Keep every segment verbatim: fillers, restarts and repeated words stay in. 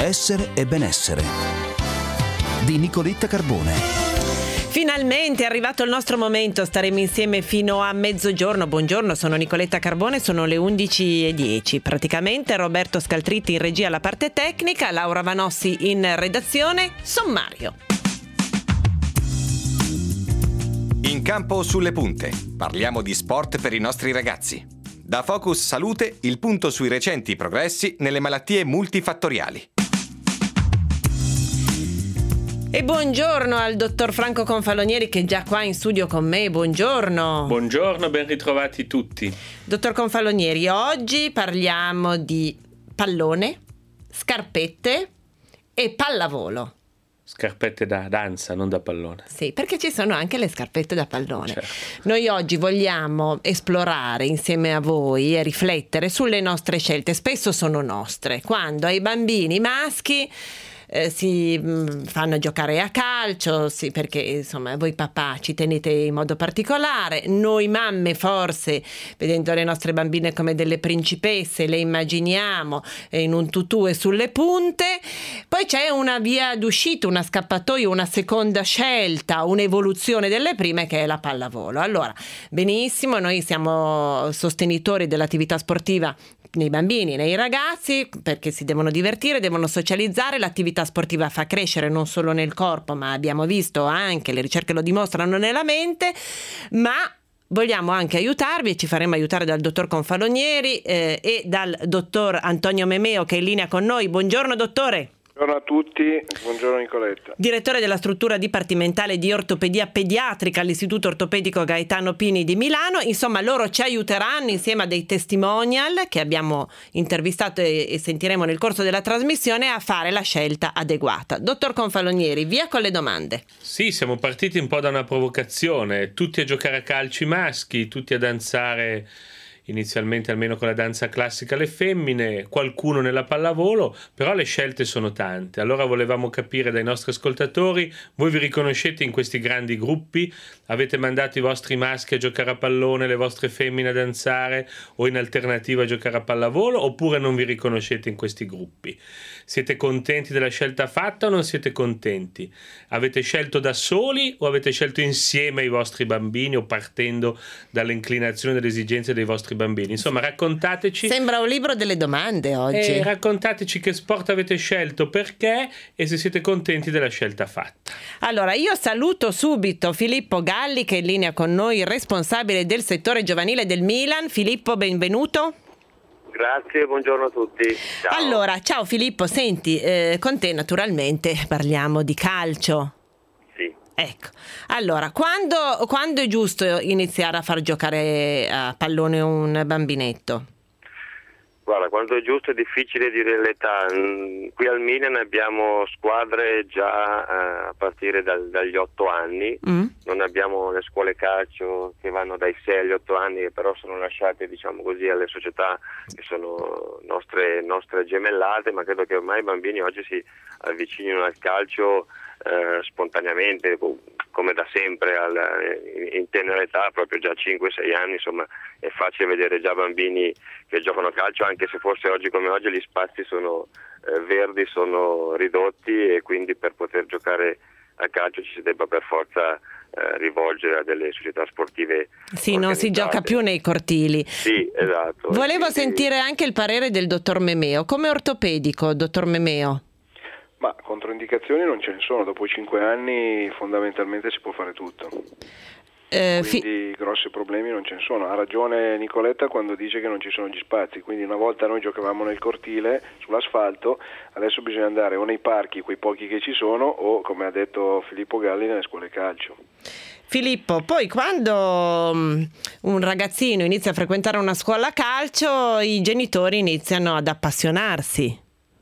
essere e benessere di Nicoletta Carbone. Finalmente è arrivato il nostro momento, staremo insieme fino a mezzogiorno. Buongiorno, sono Nicoletta Carbone, sono le undici e dieci praticamente. Roberto Scaltritti in regia alla parte tecnica, Laura Vanossi in redazione. Sommario. In campo sulle punte, parliamo di sport per i nostri ragazzi. Da Focus Salute, il punto sui recenti progressi nelle malattie multifattoriali. E buongiorno al dottor Franco Confalonieri che è già qua in studio con me. Buongiorno. Buongiorno, ben ritrovati tutti. Dottor Confalonieri, oggi parliamo di pallone, scarpette e pallavolo. Scarpette da danza, non da pallone. Sì, perché ci sono anche le scarpette da pallone. Certo. Noi oggi vogliamo esplorare insieme a voi e riflettere sulle nostre scelte. Spesso sono nostre, quando ai bambini maschi Eh, si mh, fanno giocare a calcio, sì, perché insomma voi papà ci tenete in modo particolare, noi mamme forse vedendo le nostre bambine come delle principesse le immaginiamo eh, in un tutù e sulle punte. Poi c'è una via d'uscita, una scappatoia, una seconda scelta, un'evoluzione delle prime, che è la pallavolo. Allora, benissimo, noi siamo sostenitori dell'attività sportiva nei bambini, nei ragazzi, perché si devono divertire, devono socializzare. L'attività sportiva fa crescere non solo nel corpo, ma abbiamo visto anche, le ricerche lo dimostrano, nella mente. Ma vogliamo anche aiutarvi e ci faremo aiutare dal dottor Confalonieri eh, e dal dottor Antonio Memeo, che è in linea con noi. Buongiorno dottore. Buongiorno a tutti, buongiorno Nicoletta. Direttore della struttura dipartimentale di ortopedia pediatrica all'Istituto Ortopedico Gaetano Pini di Milano. Insomma, loro ci aiuteranno insieme a dei testimonial che abbiamo intervistato e, e sentiremo nel corso della trasmissione a fare la scelta adeguata. Dottor Confalonieri, via con le domande. Sì, siamo partiti un po' da una provocazione. Tutti a giocare a calci maschi, tutti a danzare inizialmente almeno con la danza classica le femmine, qualcuno nella pallavolo, però le scelte sono tante. Allora volevamo capire dai nostri ascoltatori: voi vi riconoscete in questi grandi gruppi? Avete mandato i vostri maschi a giocare a pallone, le vostre femmine a danzare o in alternativa a giocare a pallavolo, oppure non vi riconoscete in questi gruppi? Siete contenti della scelta fatta o non siete contenti? Avete scelto da soli o avete scelto insieme ai vostri bambini o partendo dalle inclinazioni e dalle esigenze dei vostri bambini? Insomma, raccontateci. Sembra un libro delle domande oggi. E raccontateci che sport avete scelto, perché e se siete contenti della scelta fatta. Allora, io saluto subito Filippo Galli, che è in linea con noi, responsabile del settore giovanile del Milan. Filippo, benvenuto. Grazie, buongiorno a tutti. Ciao. Allora, ciao Filippo, senti, eh, con te naturalmente parliamo di calcio. Sì. Ecco, allora, quando, quando è giusto iniziare a far giocare a pallone un bambinetto? Guarda, quando è giusto è difficile dire l'età. Qui al Milan abbiamo squadre già eh, a partire dal, dagli otto anni, mm. non abbiamo le scuole calcio che vanno dai sei agli otto anni, che però sono lasciate, diciamo così, alle società che sono nostre, nostre gemellate, ma credo che ormai i bambini oggi si avvicinino al calcio eh, spontaneamente, come da sempre, alla, in tenera età, proprio già cinque sei anni. Insomma, è facile vedere già bambini che giocano a calcio, anche se forse oggi come oggi gli spazi sono eh, verdi, sono ridotti, e quindi per poter giocare a calcio ci si debba per forza eh, rivolgere a delle società sportive. Sì, non si gioca più nei cortili. Sì, esatto. Volevo quindi sentire anche il parere del dottor Memeo. Come ortopedico, dottor Memeo? Ma controindicazioni non ce ne sono, dopo cinque anni fondamentalmente si può fare tutto. Eh, quindi fi- grossi problemi non ce ne sono. Ha ragione Nicoletta quando dice che non ci sono gli spazi, quindi una volta noi giocavamo nel cortile sull'asfalto, adesso bisogna andare o nei parchi, quei pochi che ci sono, o, come ha detto Filippo Galli, nelle scuole calcio. Filippo, poi quando um, un ragazzino inizia a frequentare una scuola calcio, i genitori iniziano ad appassionarsi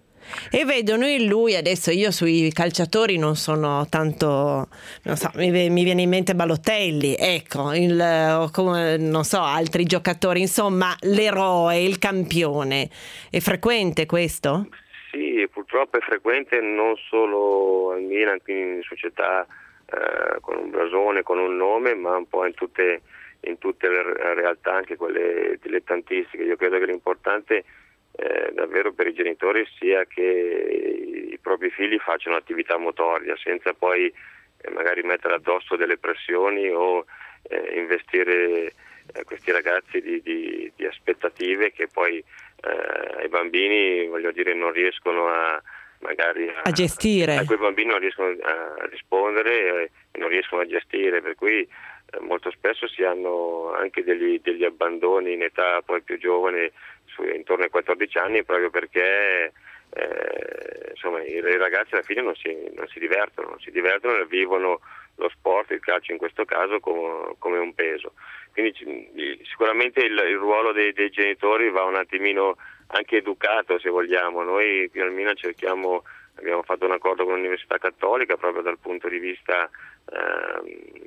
e vedono in lui, adesso io sui calciatori non sono tanto, non so, mi, mi viene in mente Balotelli, ecco, il, o come, non so, altri giocatori, insomma l'eroe, il campione. È frequente questo? Sì, purtroppo è frequente non solo al Milan, quindi in società eh, con un blasone, con un nome, ma un po' in tutte, in tutte le realtà, anche quelle dilettantistiche. Io credo che l'importante eh, davvero per i genitori sia che i propri figli facciano attività motoria senza poi eh, magari mettere addosso delle pressioni o eh, investire a questi ragazzi di, di, di aspettative che poi eh, ai bambini, voglio dire, non riescono a magari a, a gestire, a quei bambini non riescono a rispondere e non riescono a gestire, per cui eh, molto spesso si hanno anche degli, degli abbandoni in età poi più giovane, su, intorno ai quattordici anni, proprio perché eh, insomma i, i ragazzi alla fine non si, non si divertono, non si divertono e vivono lo sport, il calcio in questo caso, come, come un peso. Quindi sicuramente il, il ruolo dei, dei genitori va un attimino anche educato, se vogliamo. Noi qui al Milan cerchiamo, abbiamo fatto un accordo con l'Università Cattolica proprio dal punto di vista eh,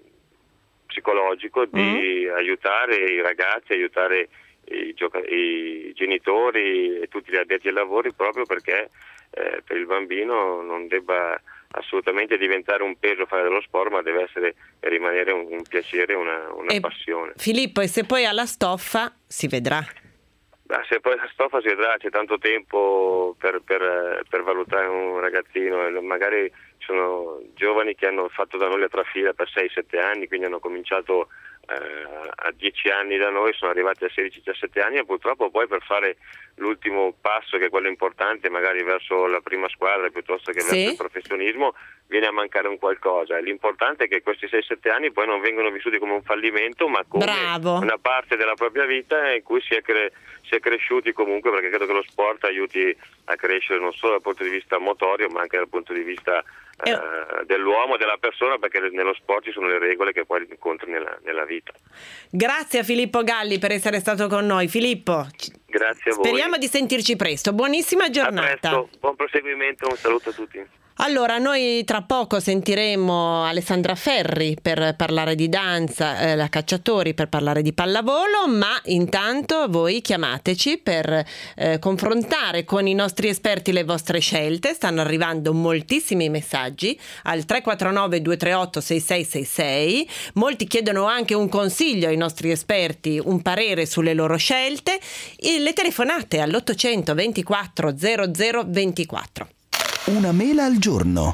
psicologico di mm. aiutare i ragazzi, aiutare i, gioca- i genitori e tutti gli addetti ai lavori, proprio perché eh, per il bambino non debba assolutamente diventare un peso fare dello sport, ma deve essere e rimanere un, un piacere, una, una e passione. Filippo, e se poi alla stoffa si vedrà? Beh, se poi la stoffa si vedrà, c'è tanto tempo per, per, per valutare un ragazzino, e magari ci sono giovani che hanno fatto da noi la trafila per sei sette anni, quindi hanno cominciato eh, a dieci anni da noi, sono arrivati a sedici diciassette anni e purtroppo poi per fare l'ultimo passo, che è quello importante, magari verso la prima squadra piuttosto che sì. verso il professionismo, viene a mancare un qualcosa. L'importante è che questi sei sette anni poi non vengono vissuti come un fallimento, ma come Bravo. una parte della propria vita in cui si è, cre- si è cresciuti comunque, perché credo che lo sport aiuti a crescere non solo dal punto di vista motorio, ma anche dal punto di vista eh, eh. dell'uomo, della persona, perché nello sport ci sono le regole che poi incontri nella, nella vita. Grazie a Filippo Galli per essere stato con noi. Filippo, grazie a voi. Speriamo di sentirci presto. Buonissima giornata. A presto. Buon proseguimento, un saluto a tutti. Allora, noi tra poco sentiremo Alessandra Ferri per parlare di danza, eh, la Cacciatori per parlare di pallavolo, ma intanto voi chiamateci per eh, confrontare con i nostri esperti le vostre scelte. Stanno arrivando moltissimi messaggi al tre quattro nove due tre otto sei sei sei sei. Molti chiedono anche un consiglio ai nostri esperti, un parere sulle loro scelte. E le telefonate all'ottocento ventiquattro zero zero ventiquattro. Una mela al giorno.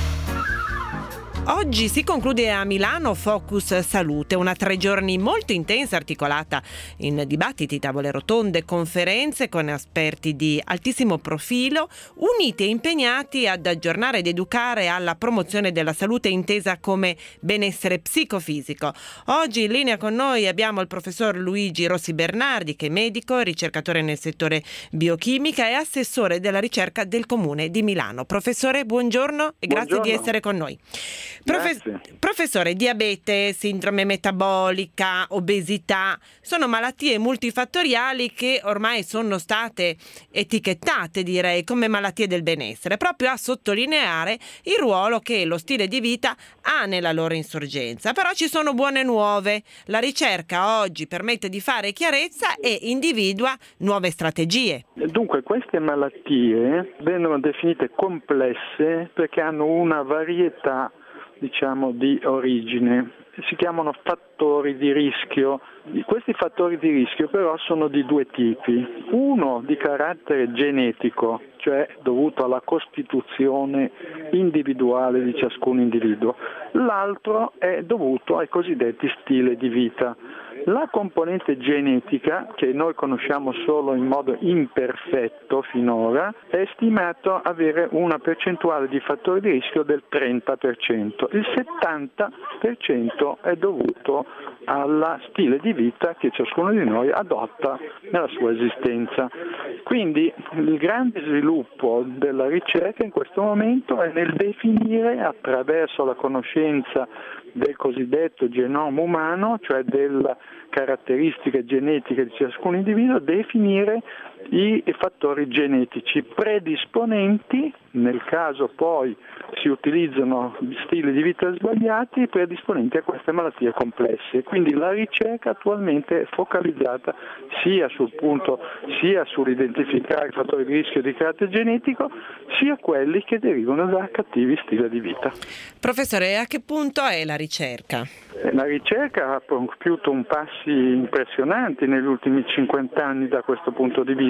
Oggi si conclude a Milano Focus Salute, una tre giorni molto intensa, articolata in dibattiti, tavole rotonde, conferenze con esperti di altissimo profilo, uniti e impegnati ad aggiornare ed educare alla promozione della salute intesa come benessere psicofisico. Oggi in linea con noi abbiamo il professor Luigi Rossi Bernardi, che è medico, ricercatore nel settore biochimica e assessore della ricerca del Comune di Milano. Professore, buongiorno e grazie buongiorno. di essere con noi. Profe- professore, diabete, sindrome metabolica, obesità sono malattie multifattoriali che ormai sono state etichettate, direi, come malattie del benessere, proprio a sottolineare il ruolo che lo stile di vita ha nella loro insorgenza. Però ci sono buone nuove. La ricerca oggi permette di fare chiarezza e individua nuove strategie. Dunque, queste malattie vengono definite complesse perché hanno una varietà, diciamo, di origine. Si chiamano fattori di rischio. Questi fattori di rischio però sono di due tipi. Uno di carattere genetico, cioè dovuto alla costituzione individuale di ciascun individuo. L'altro è dovuto ai cosiddetti stili di vita. La componente genetica, che noi conosciamo solo in modo imperfetto finora, è stimato avere una percentuale di fattori di rischio del trenta per cento. Il settanta per cento è dovuto al stile di vita che ciascuno di noi adotta nella sua esistenza. Quindi il grande sviluppo della ricerca in questo momento è nel definire, attraverso la conoscenza del cosiddetto genoma umano, cioè delle caratteristiche genetiche di ciascun individuo, definire i fattori genetici predisponenti, nel caso poi si utilizzano stili di vita sbagliati, predisponenti a queste malattie complesse. Quindi la ricerca attualmente è focalizzata sia sul punto, sia sull'identificare i fattori di rischio di carattere genetico, sia quelli che derivano da cattivi stili di vita. Professore, a che punto è la ricerca? La ricerca ha compiuto un passi impressionanti negli ultimi cinquanta anni da questo punto di vista.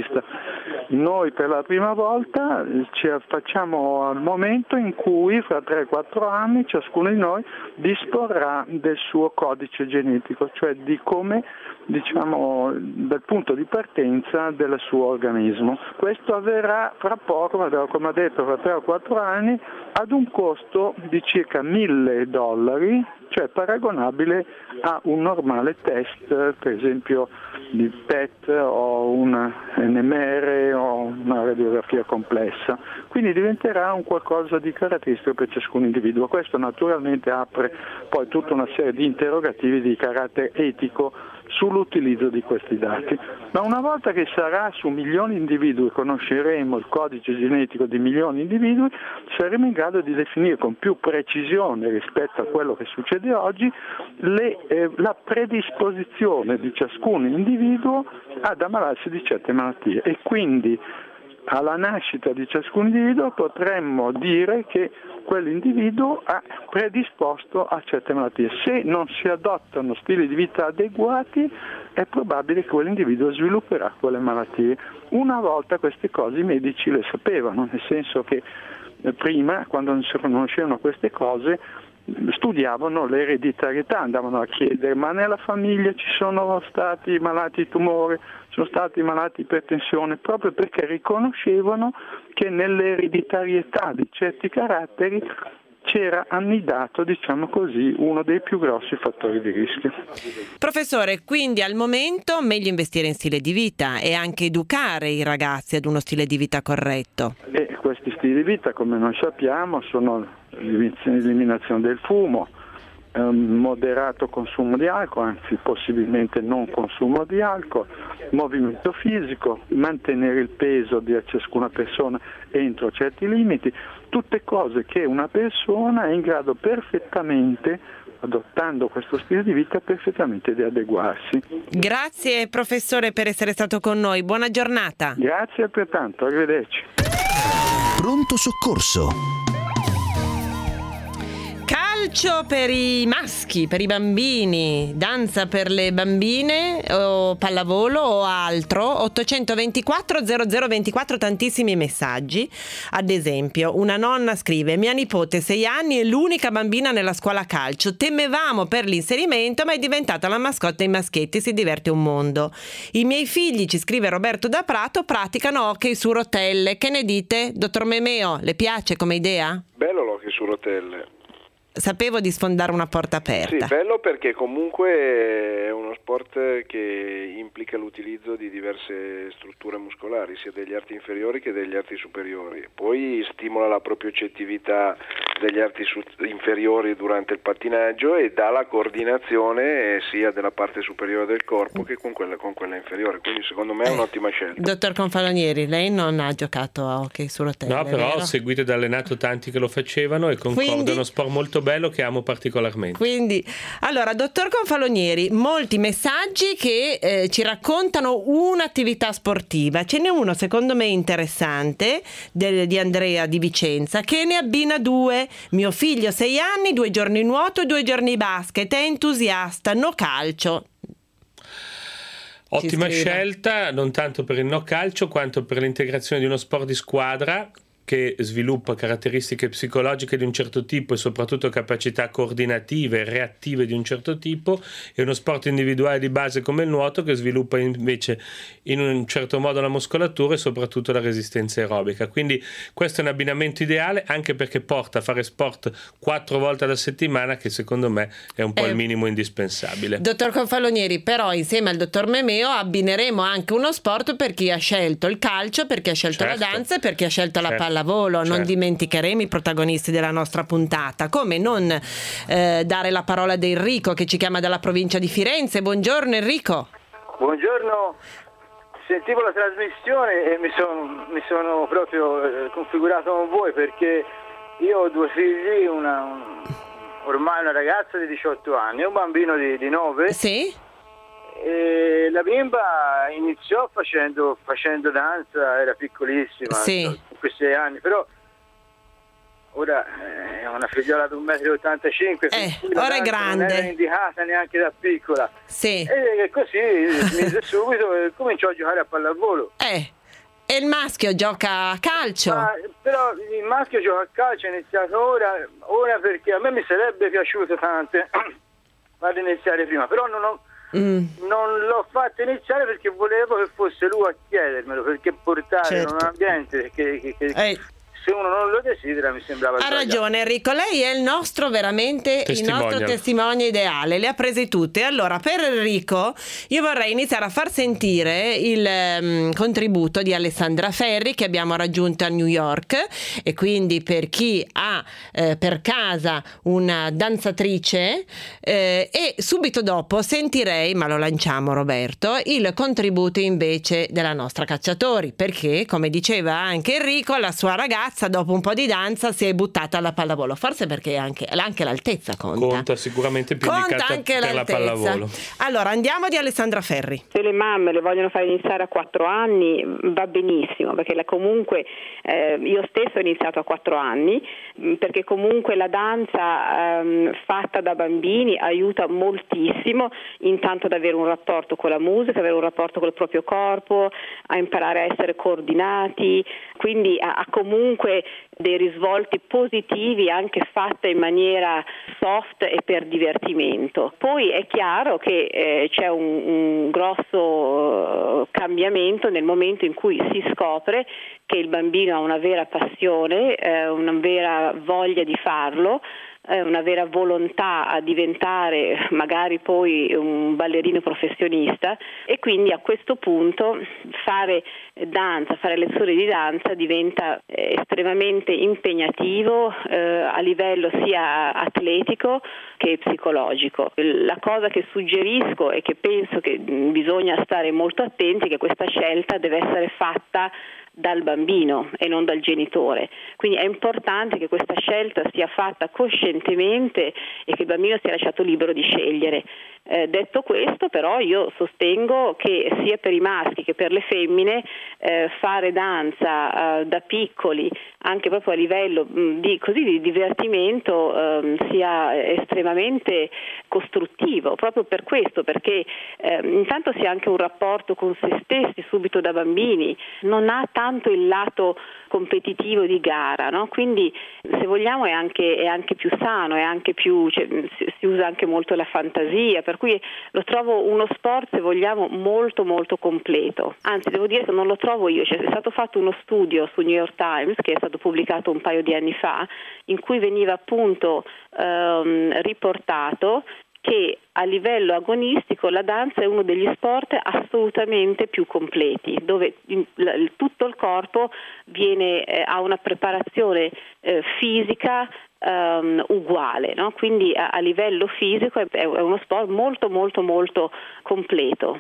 vista. Noi per la prima volta ci facciamo al momento in cui fra tre quattro anni ciascuno di noi disporrà del suo codice genetico, cioè di come, diciamo, dal punto di partenza del suo organismo. Questo avverrà fra poco, come ho detto, fra tre o quattro anni, ad un costo di circa mille dollari, cioè paragonabile a un normale test, per esempio di P E T o un N M R o una radiografia complessa. Quindi diventerà un qualcosa di caratteristico per ciascun individuo. Questo naturalmente apre poi tutta una serie di interrogativi di carattere etico sull'utilizzo di questi dati. Ma una volta che sarà su milioni di individui, conosceremo il codice genetico di milioni di individui, saremo in grado di definire con più precisione rispetto a quello che succede oggi le, eh, la predisposizione di ciascun individuo ad ammalarsi di certe malattie, e quindi alla nascita di ciascun individuo potremmo dire che quell'individuo è predisposto a certe malattie. Se non si adottano stili di vita adeguati, è probabile che quell'individuo svilupperà quelle malattie. Una volta queste cose i medici le sapevano, nel senso che prima, quando non si conoscevano queste cose, studiavano l'ereditarietà, andavano a chiedere: ma nella famiglia ci sono stati malati di tumore, sono stati malati di ipertensione, proprio perché riconoscevano che nell'ereditarietà di certi caratteri c'era annidato, diciamo così, uno dei più grossi fattori di rischio. Professore, quindi al momento meglio investire in stile di vita e anche educare i ragazzi ad uno stile di vita corretto. E questi stili di vita, come noi sappiamo, sono l'eliminazione del fumo, un moderato consumo di alcol, anzi possibilmente non consumo di alcol, movimento fisico, mantenere il peso di ciascuna persona entro certi limiti, tutte cose che una persona è in grado perfettamente, adottando questo stile di vita, perfettamente di adeguarsi. Grazie professore per essere stato con noi, buona giornata. Grazie altrettanto, arrivederci. Pronto soccorso. Calcio per i maschi, per i bambini, danza per le bambine o pallavolo o altro. Ottocentoventiquattro zero zero ventiquattro, tantissimi messaggi. Ad esempio una nonna scrive: mia nipote sei anni è l'unica bambina nella scuola calcio, temevamo per l'inserimento ma è diventata la mascotte ai maschietti, si diverte un mondo. I miei figli, ci scrive Roberto da Prato, praticano hockey su rotelle, che ne dite? Dottor Memeo, le piace come idea? Bello l'hockey su rotelle. Sapevo di sfondare una porta aperta. Sì, bello, perché comunque è uno sport che implica l'utilizzo di diverse strutture muscolari, sia degli arti inferiori che degli arti superiori. Poi stimola la propriocettività degli arti su- inferiori durante il pattinaggio e dà la coordinazione sia della parte superiore del corpo che con quella, con quella inferiore. Quindi secondo me è un'ottima scelta. Dottor Confalonieri, lei non ha giocato a hockey su rotelle? No, però vero? ho seguito ed allenato tanti che lo facevano e concordo, Quindi... è uno sport molto bello che amo particolarmente. Quindi, allora, dottor Confalonieri, molti messaggi che eh, ci raccontano un'attività sportiva. Ce n'è uno secondo me interessante del, di Andrea di Vicenza, che ne abbina due. Mio figlio sei anni, due giorni nuoto e due giorni basket, è entusiasta, no calcio. Ottima scelta, non tanto per il no calcio quanto per l'integrazione di uno sport di squadra che sviluppa caratteristiche psicologiche di un certo tipo e soprattutto capacità coordinative e reattive di un certo tipo, e uno sport individuale di base come il nuoto che sviluppa invece in un certo modo la muscolatura e soprattutto la resistenza aerobica. Quindi questo è un abbinamento ideale, anche perché porta a fare sport quattro volte alla settimana, che secondo me è un po' eh, il minimo indispensabile. Dottor Confalonieri, però insieme al dottor Memeo abbineremo anche uno sport per chi ha scelto il calcio, per chi ha scelto certo. la danza e per chi ha scelto certo. la pallavolo. Lavoro, certo. Non dimenticheremo i protagonisti della nostra puntata. Come non eh, dare la parola ad Enrico, che ci chiama dalla provincia di Firenze. Buongiorno Enrico. Buongiorno, sentivo la trasmissione e mi, son, mi sono proprio eh, configurato con voi, perché io ho due figli, una, un, ormai una ragazza di diciotto anni e un bambino di, di nove. Sì. E la bimba iniziò facendo, facendo danza, era piccolissima, sì. cinque sei anni, però ora è una figliola di un metro e ottantacinque, eh, ora è grande, non era indicata neanche da piccola, sì. E così smise subito e cominciò a giocare a pallavolo. Eh. E il maschio gioca a calcio? Ma, però il maschio gioca a calcio, è iniziato ora, ora perché a me mi sarebbe piaciuto tanto farlo iniziare prima, però non ho Mm. non l'ho fatto iniziare perché volevo che fosse lui a chiedermelo, perché portare certo. in un ambiente che, che, che eh. se uno non lo desidera mi sembrava ha sbagliato. ragione Enrico, lei è il nostro veramente il nostro testimone ideale, le ha prese tutte. Allora per Enrico io vorrei iniziare a far sentire il um, contributo di Alessandra Ferri che abbiamo raggiunto a New York, e quindi per chi ha eh, per casa una danzatrice eh, e subito dopo sentirei, ma lo lanciamo Roberto, il contributo invece della nostra Cacciatori, perché come diceva anche Enrico, la sua ragazza dopo un po' di danza si è buttata alla pallavolo, forse perché anche, anche l'altezza conta. Conta sicuramente più conta indicata anche per l'altezza. la pallavolo. Allora andiamo di Alessandra Ferri. Se le mamme le vogliono fare iniziare a quattro anni va benissimo, perché la, comunque eh, io stesso ho iniziato a quattro anni, perché comunque la danza ehm, fatta da bambini aiuta moltissimo, intanto ad avere un rapporto con la musica, avere un rapporto col proprio corpo, a imparare a essere coordinati, quindi a, a comunque dei risvolti positivi anche fatta in maniera soft e per divertimento. Poi è chiaro che eh, c'è un, un grosso uh, cambiamento nel momento in cui si scopre che il bambino ha una vera passione, eh, una vera voglia di farlo, una vera volontà a diventare magari poi un ballerino professionista, e quindi a questo punto fare danza, fare lezioni di danza diventa estremamente impegnativo eh, a livello sia atletico che psicologico. La cosa che suggerisco e che penso che bisogna stare molto attenti è che questa scelta deve essere fatta dal bambino e non dal genitore, quindi è importante che questa scelta sia fatta coscientemente e che il bambino sia lasciato libero di scegliere. Eh, detto questo, però, io sostengo che sia per i maschi che per le femmine eh, fare danza eh, da piccoli, anche proprio a livello mh, di, così, di divertimento, eh, sia estremamente costruttivo, proprio per questo, perché eh, intanto si ha anche un rapporto con se stessi subito da bambini, non ha tanto il lato competitivo di gara, no? Quindi se vogliamo è anche, è anche più sano, è anche più, cioè, si, si usa anche molto la fantasia, per cui lo trovo uno sport, se vogliamo, molto molto completo. Anzi, devo dire che non lo trovo io, cioè, è stato fatto uno studio su New York Times che è stato pubblicato un paio di anni fa, in cui veniva appunto ehm, riportato che a livello agonistico la danza è uno degli sport assolutamente più completi, dove tutto il corpo viene, eh, ha una preparazione eh, fisica um, uguale, no? Quindi a, a livello fisico è, è uno sport molto molto molto completo.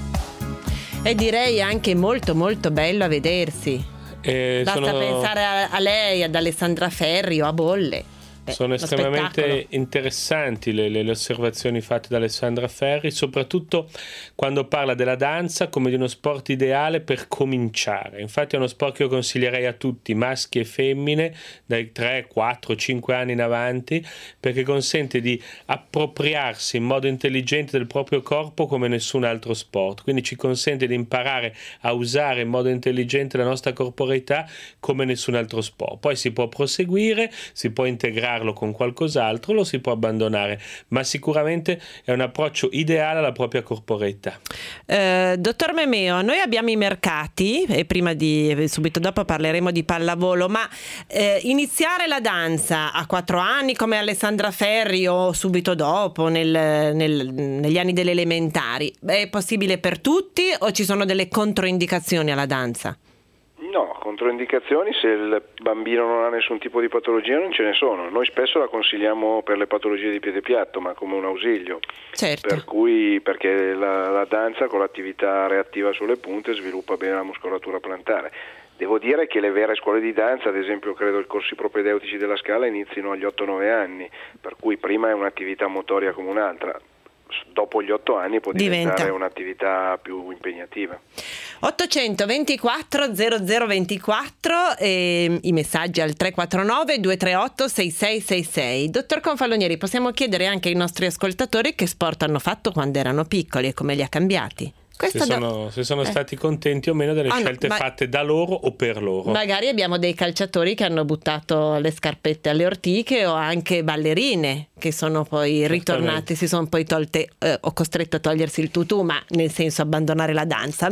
E direi anche molto molto bello a vedersi. Eh, Basta sono... pensare a, a lei, ad Alessandra Ferri o a Bolle. Beh, sono estremamente spettacolo. interessanti le, le, le osservazioni fatte da Alessandra Ferri, soprattutto quando parla della danza come di uno sport ideale per cominciare. Infatti è uno sport che io consiglierei a tutti, maschi e femmine, dai tre, quattro, cinque anni in avanti, perché consente di appropriarsi in modo intelligente del proprio corpo come nessun altro sport. Quindi ci consente di imparare a usare in modo intelligente la nostra corporeità come nessun altro sport. Poi si può proseguire, si può integrare con qualcos'altro, lo si può abbandonare, ma sicuramente è un approccio ideale alla propria corporeità. Eh, dottor Memeo, noi abbiamo i mercati e prima di subito dopo parleremo di pallavolo, ma eh, iniziare la danza a quattro anni come Alessandra Ferri o subito dopo nel, nel, negli anni delle elementari è possibile per tutti o ci sono delle controindicazioni alla danza? No, controindicazioni, se il bambino non ha nessun tipo di patologia non ce ne sono. Noi spesso la consigliamo per le patologie di piede piatto, ma come un ausilio. Certo. Per cui, perché la, la danza con l'attività reattiva sulle punte sviluppa bene la muscolatura plantare. Devo dire che le vere scuole di danza, ad esempio credo i corsi propedeutici della Scala inizino agli otto nove anni, per cui prima è un'attività motoria come un'altra. Dopo gli otto anni può diventare Diventa. un'attività più impegnativa. ottocentoventiquattro zero zero ventiquattro e i messaggi al tre quattro nove due tre otto sei sei sei sei. Dottor Confalonieri, possiamo chiedere anche ai nostri ascoltatori che sport hanno fatto quando erano piccoli e come li ha cambiati? Se sono, se sono eh. stati contenti o meno delle ah, scelte no, ma... fatte da loro o per loro. Magari abbiamo dei calciatori che hanno buttato le scarpette alle ortiche, o anche ballerine che sono poi ritornate, si sono poi tolte eh, o costrette a togliersi il tutù, ma nel senso abbandonare la danza.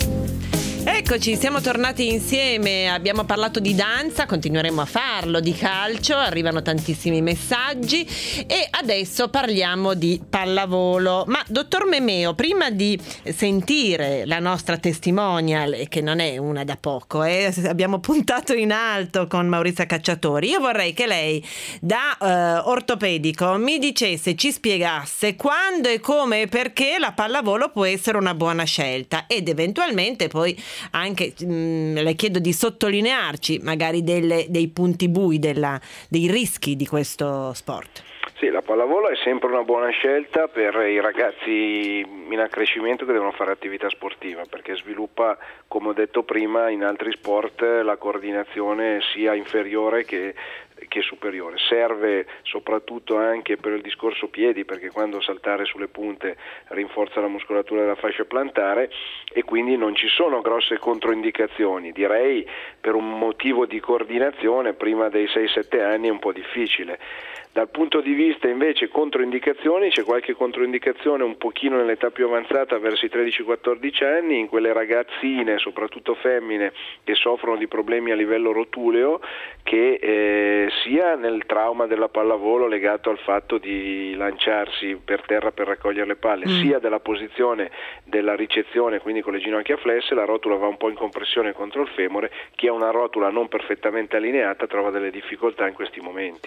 Eccoci, siamo tornati insieme, abbiamo parlato di danza, continueremo a farlo, di calcio, arrivano tantissimi messaggi e adesso parliamo di pallavolo. Ma dottor Memeo, prima di sentire la nostra testimonial, che non è una da poco, eh, abbiamo puntato in alto con Maurizia Cacciatori, io vorrei che lei da eh, ortopedico mi dicesse, ci spiegasse quando e come e perché la pallavolo può essere una buona scelta, ed eventualmente poi anche mh, le chiedo di sottolinearci magari delle, dei punti bui, della, dei rischi di questo sport. Sì, la pallavolo è sempre una buona scelta per i ragazzi in accrescimento che devono fare attività sportiva, perché sviluppa, come ho detto prima, in altri sport la coordinazione sia inferiore che che è superiore. Serve soprattutto anche per il discorso piedi, perché quando saltare sulle punte rinforza la muscolatura della fascia plantare e quindi non ci sono grosse controindicazioni. Direi per un motivo di coordinazione prima dei sei sette anni è un po' difficile. Dal punto di vista invece controindicazioni, c'è qualche controindicazione un pochino nell'età più avanzata verso i tredici quattordici anni, in quelle ragazzine, soprattutto femmine, che soffrono di problemi a livello rotuleo, che eh, sia nel trauma della pallavolo legato al fatto di lanciarsi per terra per raccogliere le palle, mm. sia della posizione della ricezione, quindi con le ginocchia flesse, la rotula va un po' in compressione contro il femore, chi ha una rotula non perfettamente allineata trova delle difficoltà in questi momenti.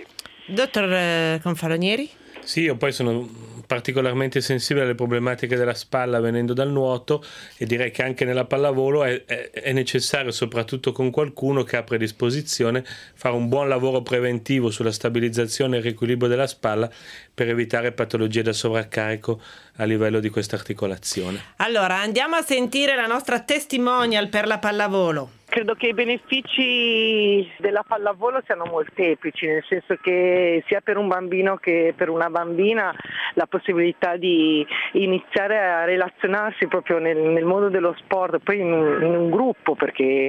Dottor Confalonieri? Sì, io poi sono particolarmente sensibile alle problematiche della spalla venendo dal nuoto, e direi che anche nella pallavolo è, è, è necessario, soprattutto con qualcuno che ha predisposizione, fare un buon lavoro preventivo sulla stabilizzazione e il riequilibrio della spalla per evitare patologie da sovraccarico a livello di questa articolazione. Allora, andiamo a sentire la nostra testimonial per la pallavolo. Credo che i benefici della pallavolo siano molteplici, nel senso che sia per un bambino che per una bambina la possibilità di iniziare a relazionarsi proprio nel, nel mondo dello sport, poi in un, in un gruppo, perché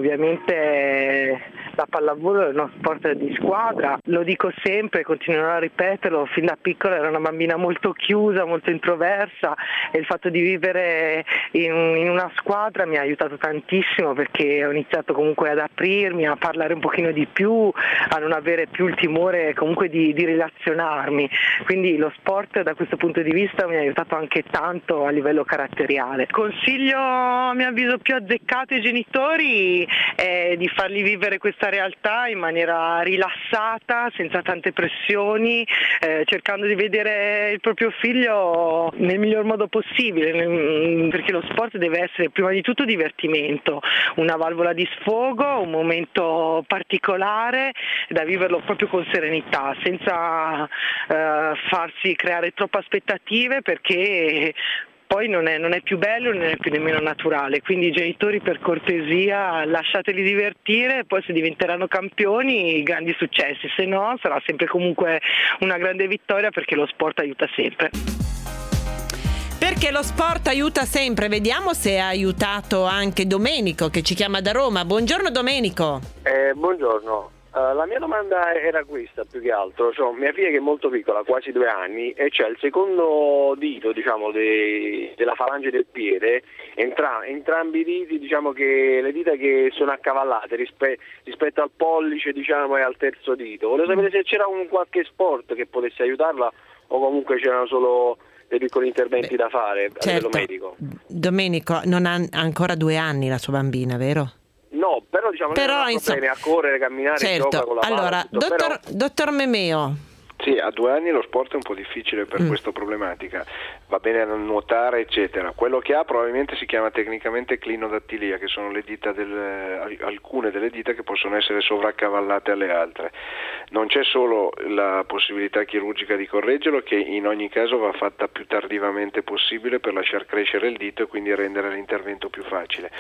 ovviamente la pallavolo è uno sport di squadra, lo dico sempre, continuerò a ripeterlo, fin da piccola ero una bambina molto chiusa, molto introversa, e il fatto di vivere in, in una squadra mi ha aiutato tantissimo, perché ho iniziato comunque ad aprirmi, a parlare un pochino di più, a non avere più il timore comunque di, di relazionarmi, quindi lo sport da questo punto di vista mi ha aiutato anche tanto a livello caratteriale. Consiglio, a mio avviso, più azzeccato ai genitori è di fargli vivere questa realtà in maniera rilassata, senza tante pressioni, eh, cercando di vedere il proprio figlio nel miglior modo possibile, nel, perché lo sport deve essere prima di tutto divertimento, una valvola di sfogo, un momento particolare da viverlo proprio con serenità, senza eh, farsi creare troppe aspettative, perché poi non è, non è più bello, non è più nemmeno naturale. Quindi i genitori, per cortesia, lasciateli divertire, poi se diventeranno campioni, grandi successi, se no sarà sempre comunque una grande vittoria, perché lo sport aiuta sempre. Perché lo sport aiuta sempre. Vediamo se ha aiutato anche Domenico, che ci chiama da Roma. Buongiorno Domenico. Eh, buongiorno. Uh, la mia domanda era questa, più che altro. Cioè, mia figlia, che è molto piccola, quasi due anni, e c'è il secondo dito, diciamo, de, della falange del piede, entra, entrambi i diti, diciamo, che le dita che sono accavallate rispe, rispetto al pollice, diciamo, e al terzo dito. Volevo sapere se c'era un qualche sport che potesse aiutarla, o comunque c'erano solo dei piccoli interventi Beh, da fare a certo. livello medico. Domenico, non ha ancora due anni la sua bambina, vero? No, però diciamo che non ha problemi a correre, camminare, certo. gioca con la palla. Allora, tutto, dottor, però... dottor Memeo. Sì, a due anni lo sport è un po' difficile per mm. questa problematica, va bene a nuotare eccetera. Quello che ha probabilmente si chiama tecnicamente clinodattilia, che sono le dita del, alcune delle dita che possono essere sovraccavallate alle altre. Non c'è solo la possibilità chirurgica di correggerlo, che in ogni caso va fatta più tardivamente possibile per lasciar crescere il dito e quindi rendere l'intervento più facile.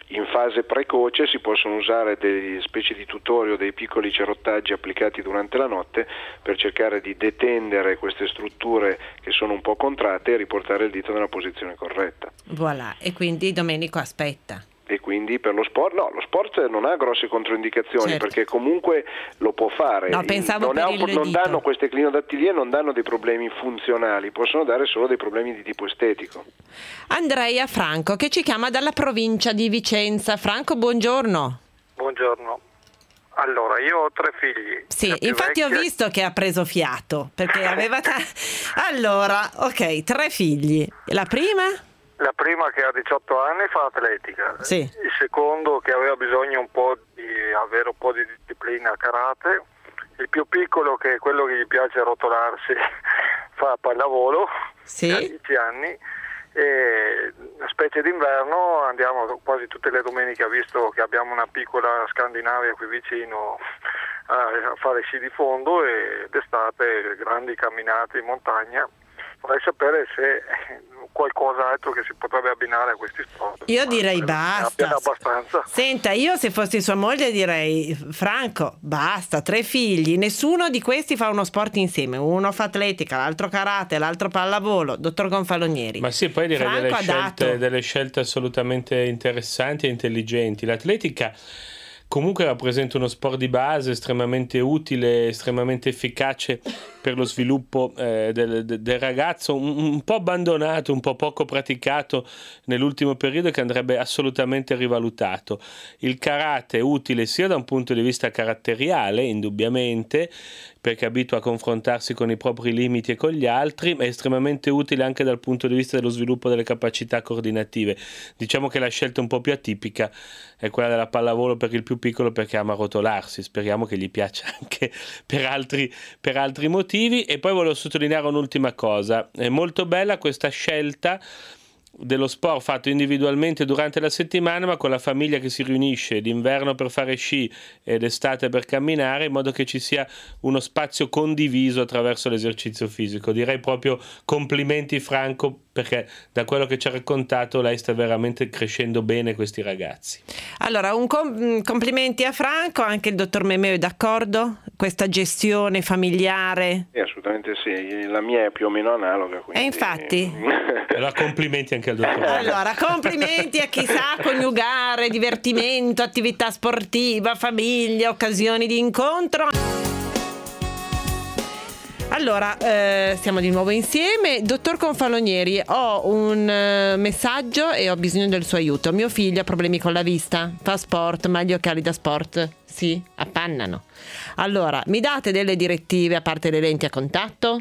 In fase precoce si possono usare delle specie di tutori o dei piccoli cerottaggi applicati durante la notte per cercare di detendere queste strutture che sono un po' contratte e riportare il dito nella posizione corretta. Voilà, e quindi Domenico aspetta. E quindi per lo sport, no, lo sport non ha grosse controindicazioni, certo, perché comunque lo può fare. No, pensavo non, per ha il un, non dito. danno queste clinodattilie, non danno dei problemi funzionali, possono dare solo dei problemi di tipo estetico. Andrea Franco che ci chiama dalla provincia di Vicenza. Franco, buongiorno. Buongiorno. Allora, io ho tre figli. Sì, La più infatti vecchia... ho visto che ha preso fiato, perché aveva ta... Allora, ok, tre figli. La prima? La prima che ha diciotto anni fa atletica, sì. Il secondo che aveva bisogno un po' di avere un po' di disciplina a karate, il più piccolo che è quello che gli piace rotolarsi fa pallavolo, sì. Ha dieci anni, e una specie d'inverno andiamo quasi tutte le domeniche, ha visto che abbiamo una piccola Scandinavia qui vicino a fare sci di fondo e d'estate grandi camminate in montagna. Vorrei sapere se qualcos'altro che si potrebbe abbinare a questi sport. Io direi basta. Abbastanza. Senta, io se fossi sua moglie direi Franco, basta, tre figli, nessuno di questi fa uno sport insieme, uno fa atletica, l'altro karate, l'altro pallavolo, dottor Gonfalonieri. Ma sì, poi direi delle scelte, delle scelte assolutamente interessanti e intelligenti. L'atletica comunque rappresenta uno sport di base estremamente utile, estremamente efficace per lo sviluppo eh, del, del ragazzo, un, un po' abbandonato, un po' poco praticato nell'ultimo periodo, che andrebbe assolutamente rivalutato. Il karate è utile sia da un punto di vista caratteriale, indubbiamente, perché abitua a confrontarsi con i propri limiti e con gli altri, ma è estremamente utile anche dal punto di vista dello sviluppo delle capacità coordinative. Diciamo che la scelta un po' più atipica è quella della pallavolo per il più piccolo, perché ama rotolarsi. Speriamo che gli piaccia anche per altri, per altri motivi. E poi volevo sottolineare un'ultima cosa: è molto bella questa scelta dello sport fatto individualmente durante la settimana, ma con la famiglia che si riunisce d'inverno per fare sci e d'estate per camminare, in modo che ci sia uno spazio condiviso attraverso l'esercizio fisico. Direi proprio complimenti Franco, perché da quello che ci ha raccontato lei sta veramente crescendo bene questi ragazzi. Allora, un com- complimenti a Franco, anche il dottor Memeo è d'accordo? Questa gestione familiare? Sì, assolutamente sì, la mia è più o meno analoga. Quindi... E infatti? Allora complimenti anche al dottore. Allora, complimenti a chi sa coniugare divertimento, attività sportiva, famiglia, occasioni di incontro. Allora, eh, siamo di nuovo insieme. Dottor Confalonieri, ho un eh, messaggio e ho bisogno del suo aiuto. Mio figlio ha problemi con la vista, fa sport, ma gli occhiali da sport si appannano. Allora, mi date delle direttive a parte le lenti a contatto?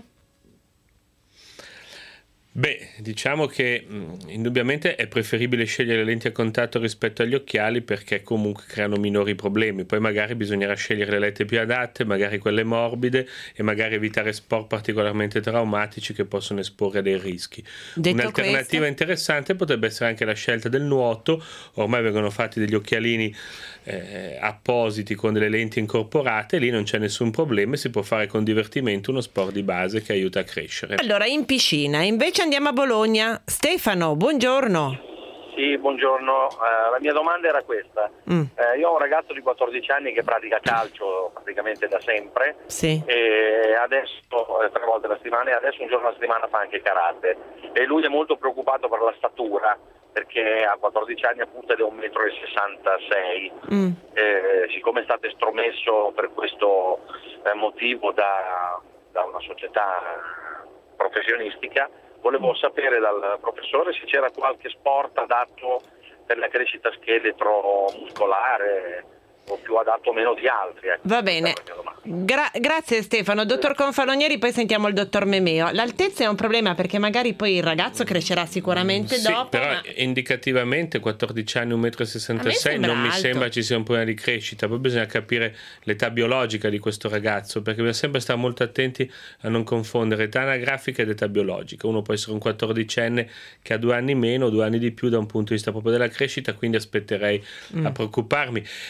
Beh, diciamo che mh, indubbiamente è preferibile scegliere le lenti a contatto rispetto agli occhiali, perché comunque creano minori problemi. Poi magari bisognerà scegliere le lenti più adatte, magari quelle morbide, e magari evitare sport particolarmente traumatici che possono esporre a dei rischi. Detto Un'alternativa questo... interessante potrebbe essere anche la scelta del nuoto. Ormai vengono fatti degli occhialini eh, appositi con delle lenti incorporate, lì non c'è nessun problema e si può fare con divertimento uno sport di base che aiuta a crescere. Allora, in piscina, invece andiamo a Bologna. Stefano, buongiorno. Sì, buongiorno. Uh, la mia domanda era questa. Mm. Uh, io ho un ragazzo di quattordici anni che pratica calcio praticamente da sempre. Sì. E adesso, eh, tre volte alla settimana, e adesso un giorno alla settimana fa anche karate. E lui è molto preoccupato per la statura, perché a quattordici anni appunto è da un metro e sessantasei. Mm. Eh, siccome è stato estromesso per questo eh, motivo da, da una società professionistica, volevo sapere dal professore se c'era qualche sport adatto per la crescita scheletro muscolare o più adatto o meno di altri. Ecco. Va bene, Gra- grazie Stefano. Dottor Confalonieri, poi sentiamo il dottor Memeo. L'altezza è un problema, perché magari poi il ragazzo crescerà sicuramente sì, dopo. Però ma... indicativamente quattordici anni, un metro e sessantasei, non mi alto. sembra ci sia un problema di crescita. Poi bisogna capire l'età biologica di questo ragazzo, perché bisogna sempre stare molto attenti a non confondere età anagrafica ed età biologica. Uno può essere un quattordicenne che ha due anni meno o due anni di più da un punto di vista proprio della crescita, quindi aspetterei mm. a preoccuparmi. In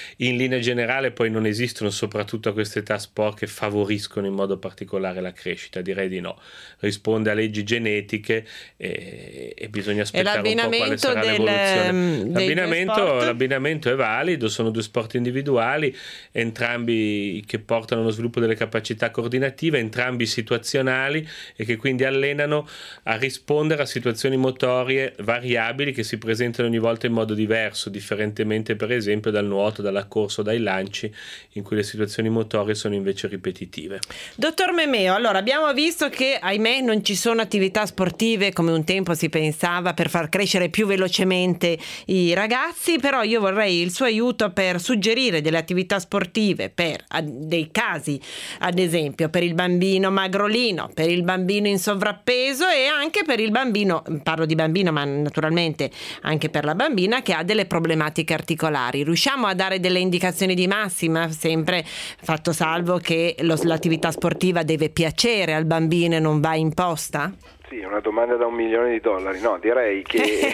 linea generale poi non esistono, soprattutto a quest'età, sport che favoriscono in modo particolare la crescita, direi di no. Risponde a leggi genetiche e, e bisogna aspettare un po' quale sarà del, l'evoluzione. L'abbinamento, l'abbinamento è valido, sono due sport individuali, entrambi che portano allo sviluppo delle capacità coordinative, entrambi situazionali e che quindi allenano a rispondere a situazioni motorie variabili che si presentano ogni volta in modo diverso, differentemente per esempio dal nuoto, dalla corsa o dai lanci, in cui le situazioni motorie sono invece ripetitive. Dottor Memeo, allora abbiamo visto che ahimè non ci sono attività sportive come un tempo si pensava per far crescere più velocemente i ragazzi, però io vorrei il suo aiuto per suggerire delle attività sportive per dei casi, ad esempio per il bambino magrolino, per il bambino in sovrappeso e anche per il bambino, parlo di bambino ma naturalmente anche per la bambina che ha delle problematiche articolari. Riusciamo a dare delle indicazioni di massima, sempre fatto salvo che lo, l'attività sportiva deve piacere al bambino e non va imposta? Sì, una domanda da un milione di dollari. No, direi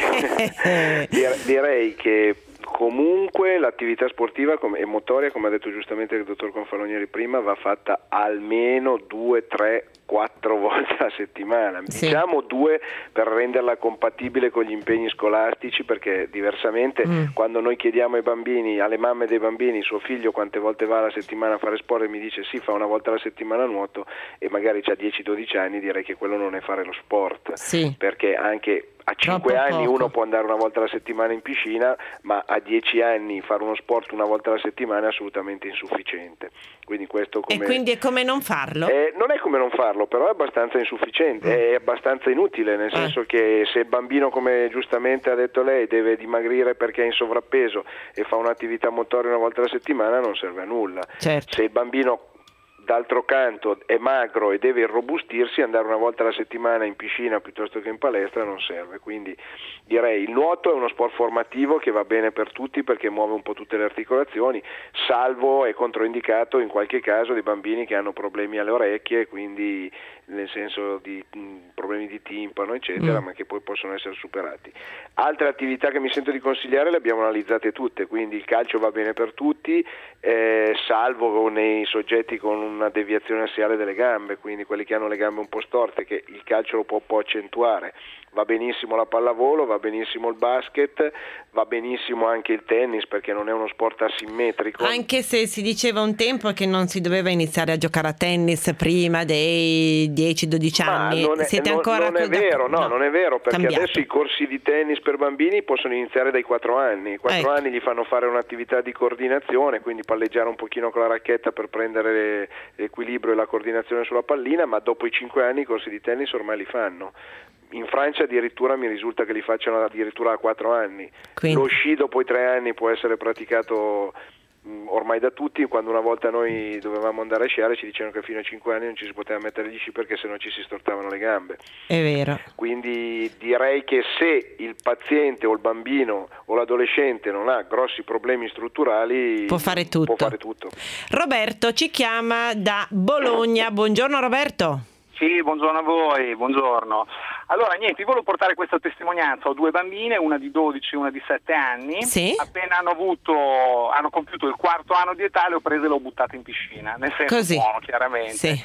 che direi che comunque l'attività sportiva e motoria, come ha detto giustamente il dottor Confalonieri prima, va fatta almeno due, tre, quattro volte a settimana, sì. Diciamo due per renderla compatibile con gli impegni scolastici, perché diversamente mm. quando noi chiediamo ai bambini, alle mamme dei bambini, suo figlio quante volte va alla settimana a fare sport, e mi dice sì, fa una volta alla settimana nuoto, e magari c'ha dieci dodici anni, direi che quello non è fare lo sport, sì. Perché anche a cinque anni poco. Uno può andare una volta alla settimana in piscina, ma a dieci anni fare uno sport una volta alla settimana è assolutamente insufficiente. Quindi questo come... E quindi è come non farlo? Eh, non è come non farlo, però è abbastanza insufficiente, mm. è abbastanza inutile, nel eh. senso che se il bambino, come giustamente ha detto lei, deve dimagrire perché è in sovrappeso e fa un'attività motoria una volta alla settimana, non serve a nulla. Certo. Se il bambino d'altro canto è magro e deve irrobustirsi, andare una volta alla settimana in piscina piuttosto che in palestra non serve. Quindi direi il nuoto è uno sport formativo che va bene per tutti perché muove un po' tutte le articolazioni, salvo è controindicato in qualche caso dei bambini che hanno problemi alle orecchie, quindi nel senso di mh, problemi di timpano eccetera, mm. ma che poi possono essere superati. Altre attività che mi sento di consigliare le abbiamo analizzate tutte, quindi il calcio va bene per tutti, eh, salvo nei soggetti con una deviazione assiale delle gambe, quindi quelli che hanno le gambe un po' storte, che il calcio lo può un po' accentuare. Va benissimo la pallavolo, va benissimo il basket, va benissimo anche il tennis perché non è uno sport asimmetrico. Anche se si diceva un tempo che non si doveva iniziare a giocare a tennis prima dei dieci dodici anni. Non è, Siete non, ancora non è vero, no, no, non è vero, perché cambiato. Adesso i corsi di tennis per bambini possono iniziare dai quattro anni. I quattro ecco. anni gli fanno fare un'attività di coordinazione, quindi palleggiare un pochino con la racchetta per prendere l'equilibrio e la coordinazione sulla pallina, ma dopo i cinque anni i corsi di tennis ormai li fanno. In Francia addirittura mi risulta che li facciano addirittura a quattro anni. Quindi. Lo sci dopo i tre anni può essere praticato mh, ormai da tutti. Quando una volta noi dovevamo andare a sciare ci dicevano che fino a cinque anni non ci si poteva mettere gli sci perché sennò ci si stortavano le gambe. È vero. Quindi direi che se il paziente o il bambino o l'adolescente non ha grossi problemi strutturali può fare tutto. Può fare tutto. Roberto ci chiama da Bologna. Buongiorno Roberto. Sì, buongiorno a voi, buongiorno. Allora, niente, io volevo portare questa testimonianza. Ho due bambine, una di dodici e una di sette anni. Sì. Appena hanno avuto, hanno compiuto il quarto anno di età, le ho prese e le ho buttate in piscina, nel senso Così. buono, chiaramente. Sì.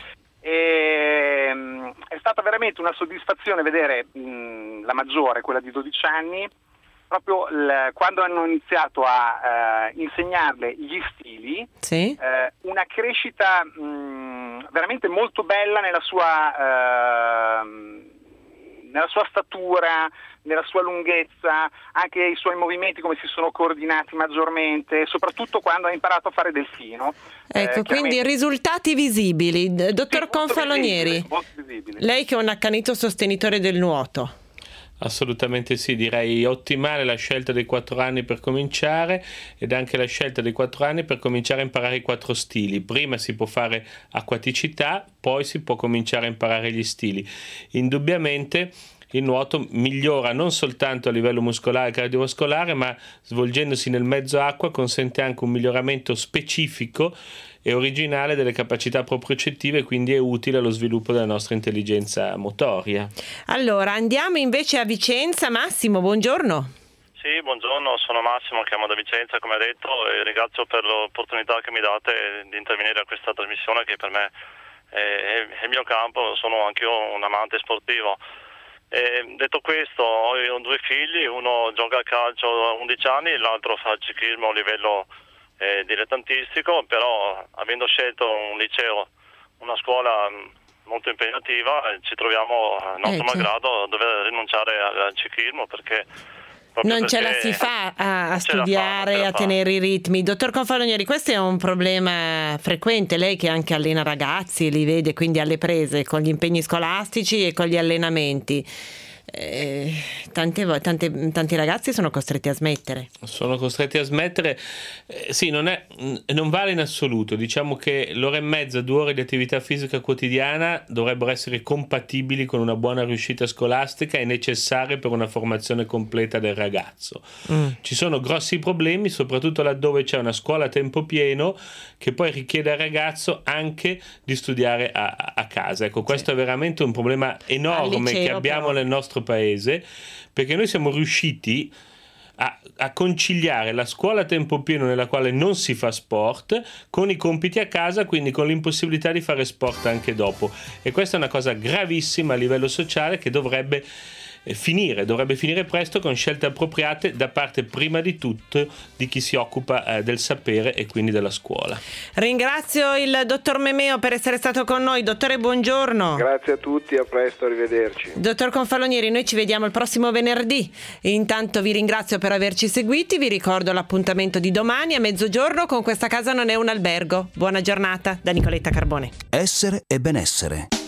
E, mh, è stata veramente una soddisfazione vedere mh, la maggiore, quella di dodici anni, proprio l- quando hanno iniziato a uh, insegnarle gli stili, sì. uh, una crescita mh, veramente molto bella nella sua, uh, nella sua statura, nella sua lunghezza, anche i suoi movimenti, come si sono coordinati maggiormente, soprattutto quando ha imparato a fare delfino. Ecco, eh, quindi risultati visibili. Dottor sì, Confalonieri, molto visibili. Lei che è un accanito sostenitore del nuoto. Assolutamente sì, direi ottimale la scelta dei quattro anni per cominciare ed anche la scelta dei quattro anni per cominciare a imparare i quattro stili. Prima si può fare acquaticità, poi si può cominciare a imparare gli stili. Indubbiamente il nuoto migliora non soltanto a livello muscolare e cardiovascolare, ma svolgendosi nel mezzo acqua consente anche un miglioramento specifico e originale delle capacità propriocettive, quindi è utile allo sviluppo della nostra intelligenza motoria. Allora, andiamo invece a Vicenza. Massimo, buongiorno. Sì, buongiorno, sono Massimo, chiamo da Vicenza come ha detto e ringrazio per l'opportunità che mi date di intervenire a questa trasmissione che per me è, è il mio campo, sono anche io un amante sportivo. E detto questo, ho due figli, uno gioca a calcio a undici anni, l'altro fa ciclismo a livello eh, dilettantistico, però avendo scelto un liceo, una scuola molto impegnativa, ci troviamo a nostro eh, malgrado a dover rinunciare al ciclismo perché non ce la si fa a, a studiare, fa, a tenere i ritmi. Dottor Confalonieri, questo è un problema frequente, lei che anche allena ragazzi, li vede quindi alle prese con gli impegni scolastici e con gli allenamenti. Eh, tante, tante, tanti ragazzi sono costretti a smettere. Sono costretti a smettere, eh, sì, non, è, non vale in assoluto. Diciamo che l'ora e mezza, due ore di attività fisica quotidiana dovrebbero essere compatibili con una buona riuscita scolastica e necessarie per una formazione completa del ragazzo. Mm. Ci sono grossi problemi, soprattutto laddove c'è una scuola a tempo pieno che poi richiede al ragazzo anche di studiare a, a casa. Ecco, questo sì. È veramente un problema enorme liceo, che abbiamo però nel nostro paese, perché noi siamo riusciti a, a conciliare la scuola a tempo pieno nella quale non si fa sport con i compiti a casa, quindi con l'impossibilità di fare sport anche dopo, e questa è una cosa gravissima a livello sociale che dovrebbe finire, dovrebbe finire presto con scelte appropriate da parte prima di tutto di chi si occupa eh, del sapere e quindi della scuola. Ringrazio il dottor Memeo per essere stato con noi. Dottore, buongiorno. Grazie a tutti, a presto, arrivederci. Dottor Confalonieri, noi ci vediamo il prossimo venerdì. Intanto vi ringrazio per averci seguiti, vi ricordo l'appuntamento di domani a mezzogiorno con Questa casa non è un albergo. Buona giornata da Nicoletta Carbone. Essere e benessere.